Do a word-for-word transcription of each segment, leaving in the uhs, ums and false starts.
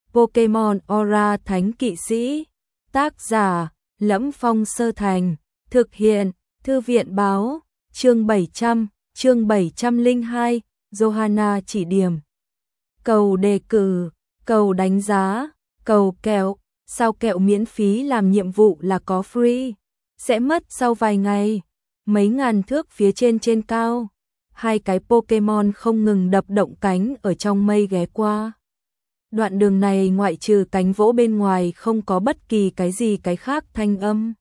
Pokemon Aura Thánh Kỵ Sĩ. Tác giả: Lẫm Phong Sơ Thành. Thực hiện: Thư viện báo. Chương bảy trăm, chương bảy trăm lẻ hai, Johanna chỉ điểm. Cầu đề cử, cầu đánh giá, cầu kẹo. Sao kẹo miễn phí làm nhiệm vụ là có free? Sẽ mất sau vài ngày. Mấy ngàn thước phía trên trên cao, hai cái Pokemon không ngừng đập động cánh ở trong mây ghé qua. Đoạn đường này ngoại trừ cánh vỗ bên ngoài không có bất kỳ cái gì cái khác thanh âm.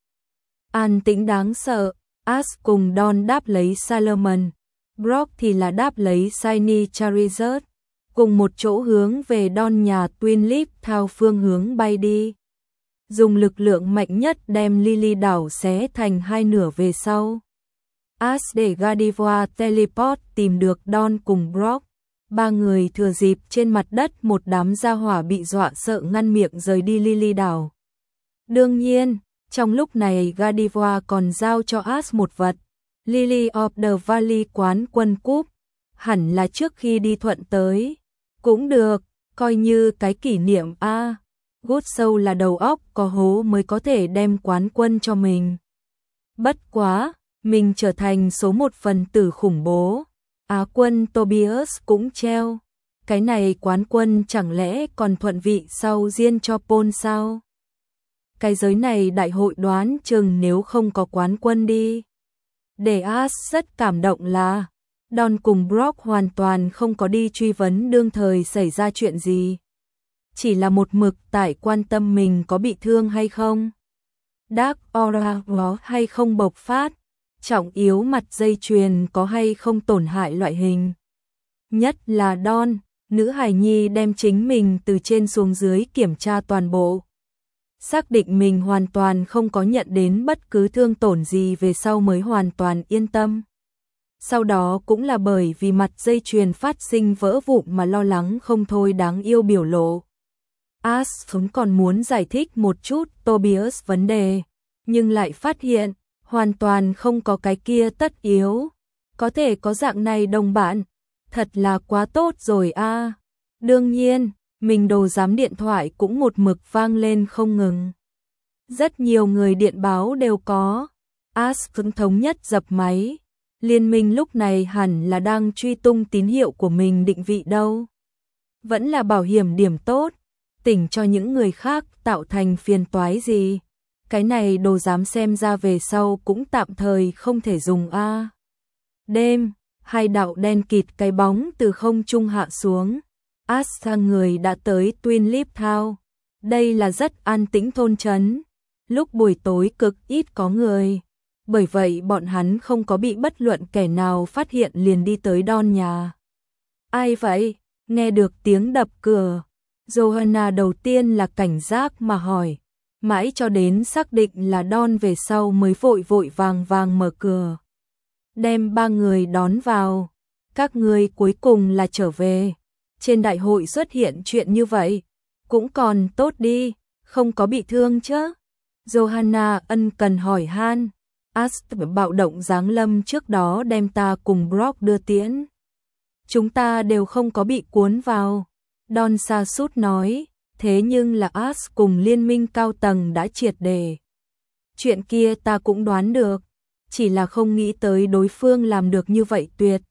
An tĩnh đáng sợ. Ash cùng Dawn đáp lấy Salomon, Brock thì là đáp lấy Shiny Charizard, cùng một chỗ hướng về Dawn nhà Twin Leaf theo phương hướng bay đi. Dùng lực lượng mạnh nhất đem Lily đảo xé thành hai nửa về sau. Ash để Gardevoir teleport tìm được Dawn cùng Brock. Ba người thừa dịp trên mặt đất một đám gia hỏa bị dọa sợ ngăn miệng rời đi Lily đảo. Đương nhiên, trong lúc này Gardevoir còn giao cho Ash một vật, Lily of the Valley quán quân cúp, hẳn là trước khi đi thuận tới. Cũng được, coi như cái kỷ niệm a. Good Soul là đầu óc có hố mới có thể đem quán quân cho mình. Bất quá, mình trở thành số một phần tử khủng bố. Á quân Tobias cũng treo. Cái này quán quân chẳng lẽ còn thuận vị sau riêng cho Paul sao? Cái giới này đại hội đoán chừng nếu không có quán quân đi. Để Ash rất cảm động là Dawn cùng Brock hoàn toàn không có đi truy vấn đương thời xảy ra chuyện gì. Chỉ là một mực tại quan tâm mình có bị thương hay không, Dark Aura có hay không bộc phát, trọng yếu mặt dây chuyền có hay không tổn hại loại hình. Nhất là Dawn, nữ hài nhi đem chính mình từ trên xuống dưới kiểm tra toàn bộ. Xác định mình hoàn toàn không có nhận đến bất cứ thương tổn gì về sau mới hoàn toàn yên tâm. Sau đó cũng là bởi vì mặt dây chuyền phát sinh vỡ vụn mà lo lắng không thôi đáng yêu biểu lộ. Ash còn muốn giải thích một chút Tobias vấn đề, nhưng lại phát hiện hoàn toàn không có cái kia tất yếu. Có thể có dạng này đồng bạn, thật là quá tốt rồi a. À. Đương nhiên, mình đồ giám điện thoại cũng một mực vang lên không ngừng. Rất nhiều người điện báo đều có. Ash thống nhất dập máy. Liên minh lúc này hẳn là đang truy tung tín hiệu của mình định vị đâu. Vẫn là bảo hiểm điểm tốt, tỉnh cho những người khác tạo thành phiền toái gì. Cái này đồ dám xem ra về sau cũng tạm thời không thể dùng a. À. Đêm, hai đạo đen kịt cái bóng từ không trung hạ xuống. Ash sang người đã tới Twin Leaf Town. Đây là rất an tĩnh thôn trấn. Lúc buổi tối cực ít có người. Bởi vậy bọn hắn không có bị bất luận kẻ nào phát hiện liền đi tới Dawn nhà. Ai vậy? Nghe được tiếng đập cửa. Johanna đầu tiên là cảnh giác mà hỏi. Mãi cho đến xác định là Dawn về sau mới vội vội vàng vàng mở cửa. Đem ba người đón vào. Các người cuối cùng là trở về. Trên đại hội xuất hiện chuyện như vậy. Cũng còn tốt đi, không có bị thương chứ. Johanna ân cần hỏi han. Ash bạo động giáng lâm trước đó đem ta cùng Brock đưa tiễn. Chúng ta đều không có bị cuốn vào. Dawn sa sút nói. Thế nhưng là Ash cùng liên minh cao tầng đã triệt để. Chuyện kia ta cũng đoán được. Chỉ là không nghĩ tới đối phương làm được như vậy tuyệt.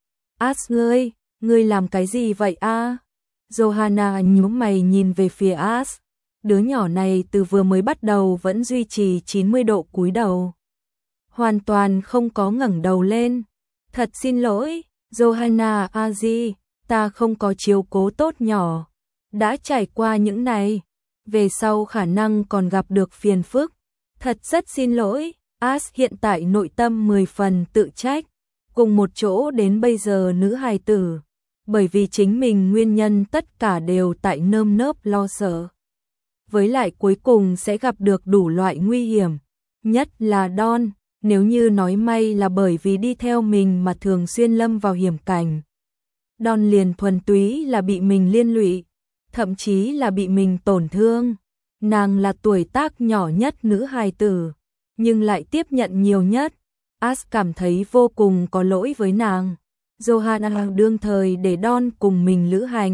Ash ngươi, ngươi làm cái gì vậy a? À? Johanna nhướng mày nhìn về phía Ash. Đứa nhỏ này từ vừa mới bắt đầu vẫn duy trì chín mươi độ cúi đầu. Hoàn toàn không có ngẩng đầu lên. Thật xin lỗi, Johanna Aji, ta không có chiếu cố tốt nhỏ. Đã trải qua những này, về sau khả năng còn gặp được phiền phức. Thật rất xin lỗi, Ash hiện tại nội tâm mười phần tự trách. Cùng một chỗ đến bây giờ nữ hài tử. Bởi vì chính mình nguyên nhân tất cả đều tại nơm nớp lo sợ. Với lại cuối cùng sẽ gặp được đủ loại nguy hiểm. Nhất là Dawn, nếu như nói may là bởi vì đi theo mình mà thường xuyên lâm vào hiểm cảnh. Dawn liền thuần túy là bị mình liên lụy. Thậm chí là bị mình tổn thương. Nàng là tuổi tác nhỏ nhất nữ hài tử, nhưng lại tiếp nhận nhiều nhất. Ash cảm thấy vô cùng có lỗi với nàng. Johanna đương thời để Dawn cùng mình lữ hành,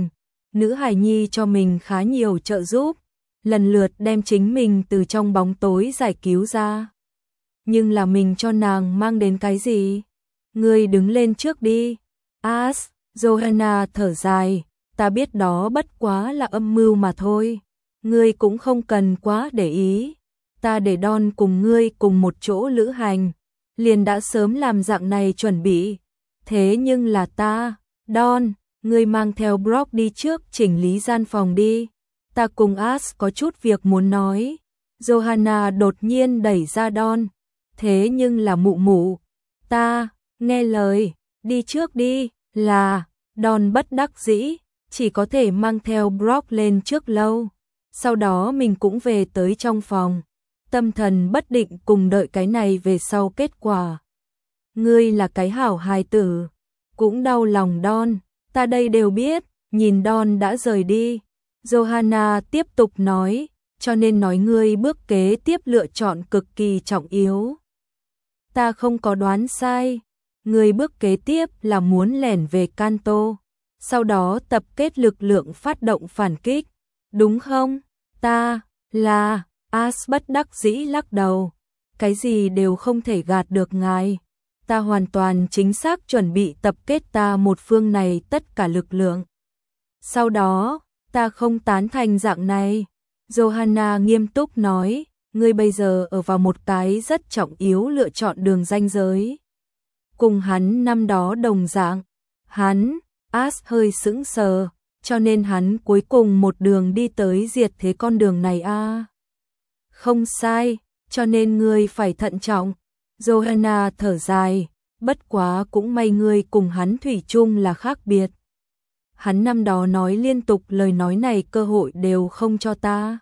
Nữ hài nhi cho mình khá nhiều trợ giúp, lần lượt đem chính mình từ trong bóng tối giải cứu ra. Nhưng là mình cho nàng mang đến cái gì? Ngươi đứng lên trước đi. As, Johanna thở dài, ta biết đó bất quá là âm mưu mà thôi. Ngươi cũng không cần quá để ý. Ta để Don cùng ngươi cùng một chỗ lữ hành, liền đã sớm làm dạng này chuẩn bị. Thế nhưng là ta, Don, ngươi mang theo Brock đi trước chỉnh lý gian phòng đi. Ta cùng As có chút việc muốn nói. Johanna đột nhiên đẩy ra Don. Thế nhưng là mụ mụ. Ta, nghe lời, đi trước đi, là, Don bất đắc dĩ, chỉ có thể mang theo Brock lên trước lâu. Sau đó mình cũng về tới trong phòng. Tâm thần bất định cùng đợi cái này về sau kết quả. Ngươi là cái hảo hài tử. Cũng đau lòng Don, ta đây đều biết, nhìn Don đã rời đi. Johanna tiếp tục nói, cho nên nói ngươi bước kế tiếp lựa chọn cực kỳ trọng yếu. Ta không có đoán sai, ngươi bước kế tiếp là muốn lẻn về Kanto, sau đó tập kết lực lượng phát động phản kích, đúng không? Ta, là, As bất đắc dĩ lắc đầu, cái gì đều không thể gạt được ngài. Ta hoàn toàn chính xác chuẩn bị tập kết ta một phương này tất cả lực lượng. Sau đó, ta không tán thành dạng này. Johanna nghiêm túc nói, ngươi bây giờ ở vào một cái rất trọng yếu lựa chọn đường ranh giới. Cùng hắn năm đó đồng dạng, hắn, As hơi sững sờ, cho nên hắn cuối cùng một đường đi tới diệt thế con đường này a. À. Không sai, cho nên ngươi phải thận trọng. Johanna thở dài, bất quá cũng may ngươi cùng hắn thủy chung là khác biệt. Hắn năm đó nói liên tục lời nói này cơ hội đều không cho ta.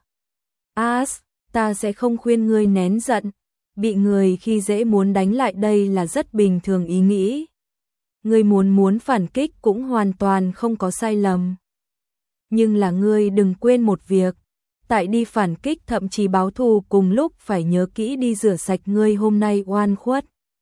As, ta sẽ không khuyên ngươi nén giận, bị người khi dễ muốn đánh lại đây là rất bình thường ý nghĩ. Ngươi muốn muốn phản kích cũng hoàn toàn không có sai lầm. Nhưng là ngươi đừng quên một việc, tại đi phản kích thậm chí báo thù cùng lúc phải nhớ kỹ đi rửa sạch ngươi hôm nay oan khuất.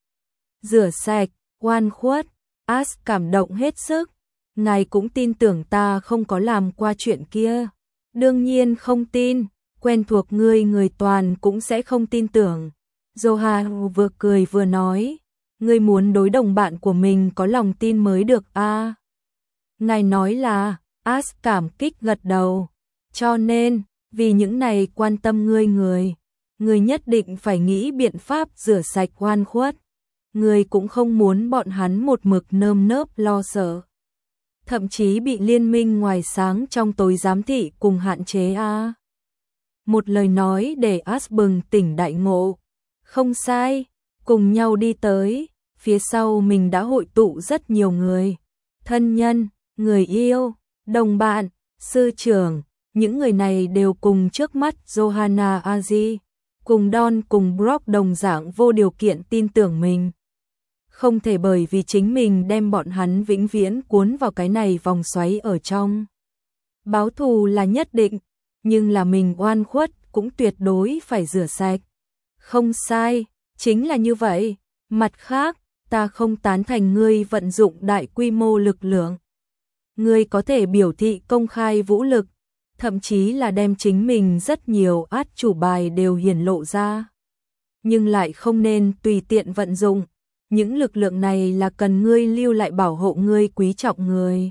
Rửa sạch, oan khuất, As cảm động hết sức. Ngài cũng tin tưởng ta không có làm qua chuyện kia. Đương nhiên không tin, quen thuộc ngươi người toàn cũng sẽ không tin tưởng. Johanna vừa cười vừa nói, ngươi muốn đối đồng bạn của mình có lòng tin mới được a. À. Ngài nói là, As cảm kích gật đầu. Cho nên, vì những này quan tâm ngươi người, ngươi nhất định phải nghĩ biện pháp rửa sạch oan khuất. Ngươi cũng không muốn bọn hắn một mực nơm nớp lo sợ. Thậm chí bị liên minh ngoài sáng trong tối giám thị cùng hạn chế a. À. Một lời nói để As bừng tỉnh đại ngộ. Không sai, cùng nhau đi tới, phía sau mình đã hội tụ rất nhiều người. Thân nhân, người yêu, đồng bạn, sư trưởng, những người này đều cùng trước mắt Johanna Aji, cùng Don cùng Brock đồng dạng vô điều kiện tin tưởng mình. Không thể bởi vì chính mình đem bọn hắn vĩnh viễn cuốn vào cái này vòng xoáy ở trong. Báo thù là nhất định, nhưng là mình oan khuất cũng tuyệt đối phải rửa sạch. Không sai, chính là như vậy. Mặt khác, ta không tán thành ngươi vận dụng đại quy mô lực lượng. Ngươi có thể biểu thị công khai vũ lực, thậm chí là đem chính mình rất nhiều át chủ bài đều hiển lộ ra. Nhưng lại không nên tùy tiện vận dụng. Những lực lượng này là cần ngươi lưu lại bảo hộ ngươi quý trọng người.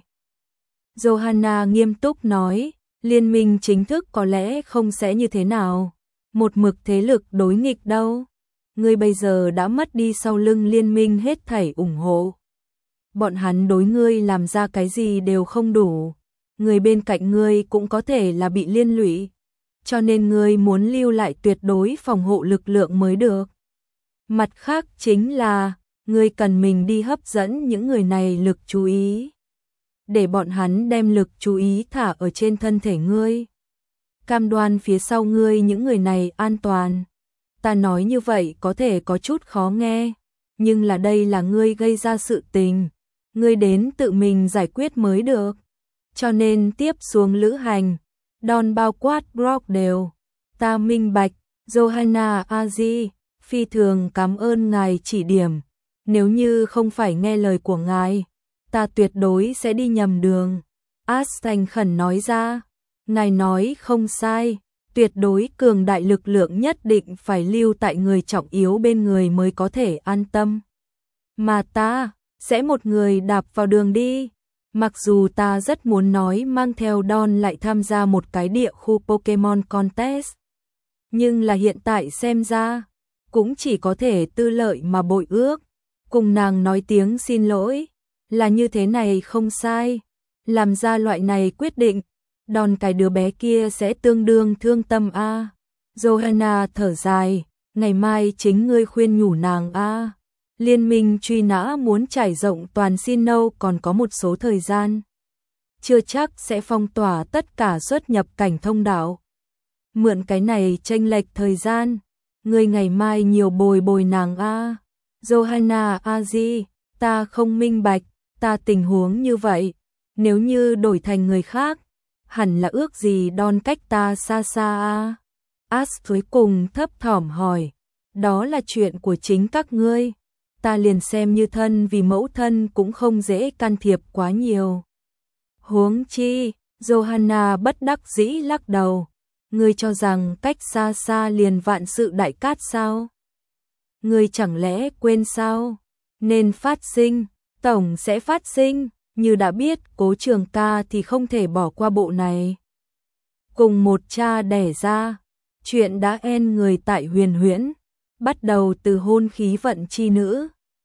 Johanna nghiêm túc nói, liên minh chính thức có lẽ không sẽ như thế nào. Một mực thế lực đối nghịch đâu. Ngươi bây giờ đã mất đi sau lưng liên minh hết thảy ủng hộ. Bọn hắn đối ngươi làm ra cái gì đều không đủ. Người bên cạnh ngươi cũng có thể là bị liên lụy. Cho nên ngươi muốn lưu lại tuyệt đối phòng hộ lực lượng mới được. Mặt khác chính là, ngươi cần mình đi hấp dẫn những người này lực chú ý. Để bọn hắn đem lực chú ý thả ở trên thân thể ngươi. Cam đoan phía sau ngươi những người này an toàn. Ta nói như vậy có thể có chút khó nghe, nhưng là đây là ngươi gây ra sự tình. Ngươi đến tự mình giải quyết mới được. Cho nên tiếp xuống lữ hành, Don bao quát Brock đều. Ta minh bạch, Johanna Aji, phi thường cảm ơn ngài chỉ điểm. Nếu như không phải nghe lời của ngài, ta tuyệt đối sẽ đi nhầm đường. As thành khẩn nói ra, ngài nói không sai, tuyệt đối cường đại lực lượng nhất định phải lưu tại người trọng yếu bên người mới có thể an tâm. Mà ta, sẽ một người đạp vào đường đi. Mặc dù ta rất muốn nói mang theo Don lại tham gia một cái địa khu Pokemon Contest. Nhưng là hiện tại xem ra, cũng chỉ có thể tư lợi mà bội ước. Cùng nàng nói tiếng xin lỗi, là như thế này không sai. Làm ra loại này quyết định, Don cái đứa bé kia sẽ tương đương thương tâm a. Johanna thở dài, ngày mai chính ngươi khuyên nhủ nàng a. Liên minh truy nã muốn trải rộng toàn Sinnoh còn có một số thời gian. Chưa chắc sẽ phong tỏa tất cả xuất nhập cảnh thông đạo. Mượn cái này chênh lệch thời gian, ngươi ngày mai nhiều bồi bồi nàng a. Johanna Aji, ta không minh bạch, ta tình huống như vậy, nếu như đổi thành người khác, hẳn là ước gì Don cách ta xa xa a. As cuối cùng thấp thỏm hỏi, đó là chuyện của chính các ngươi, ta liền xem như thân vì mẫu thân cũng không dễ can thiệp quá nhiều. Huống chi, Johanna bất đắc dĩ lắc đầu, ngươi cho rằng cách xa xa liền vạn sự đại cát sao? Ngươi chẳng lẽ quên sao? Nên phát sinh, tổng sẽ phát sinh, như đã biết Cố Trường Ca thì không thể bỏ qua bộ này. Cùng một cha đẻ ra, chuyện đã en người tại Huyền Huyễn, bắt đầu từ hôn khí vận chi nữ,